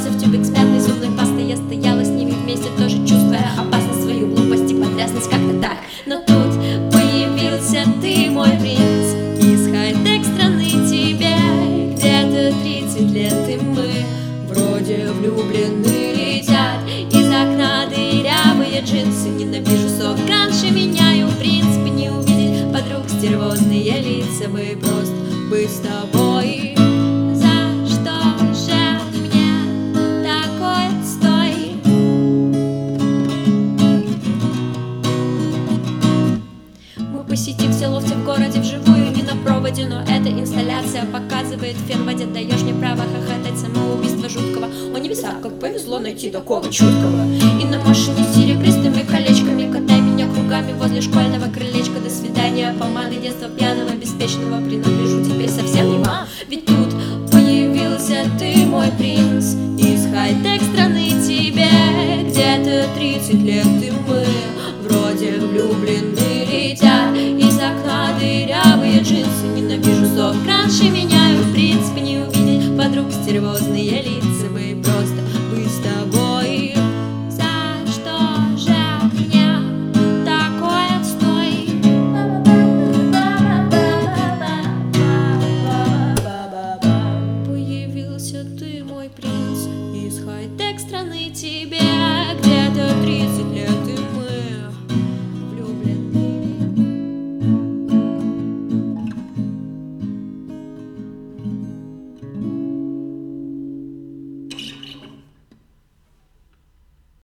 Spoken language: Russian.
Врезался в тюбик с мятной зубной пастой. Я стояла с ними вместе, тоже чувствуя опасность, свою глупость и потрясность, как-то так. Но тут появился ты, мой принц, из хай-тек страны тебе. Где-то 30 лет и мы вроде влюблены. Летят из окна дырявые джинсы. Ненавижу сок, раньше меняю принципы. Не увидеть подруг стервозные лица бы, просто быть с тобой. За что же мне такой отстой? Мы посетим все лофты в городе вживую, не на проводе, но эта инсталляция показывает фен в воде. Даешь мне право хохотать самоубийство жуткого. О небеса, как повезло найти такого чуткого. И на машине с серебристыми колечками катай меня кругами возле школьного крылечка. До свидания, помады детства пьяного, беспечного. Принадлежу теперь совсем не вам. Ведь тут появился ты, мой принц, из хай-тек страны тебе. Где-то 30 лет и мы вроде влюблены. Летят из окна дырявые джинсы. Ненавижу сок, раньше меняю в принципе. Не увидеть подруг стервозные лица бы, просто быть с тобой. За что же мне такой отстой? Появился ты, мой принц, из хай-тек страны тебе.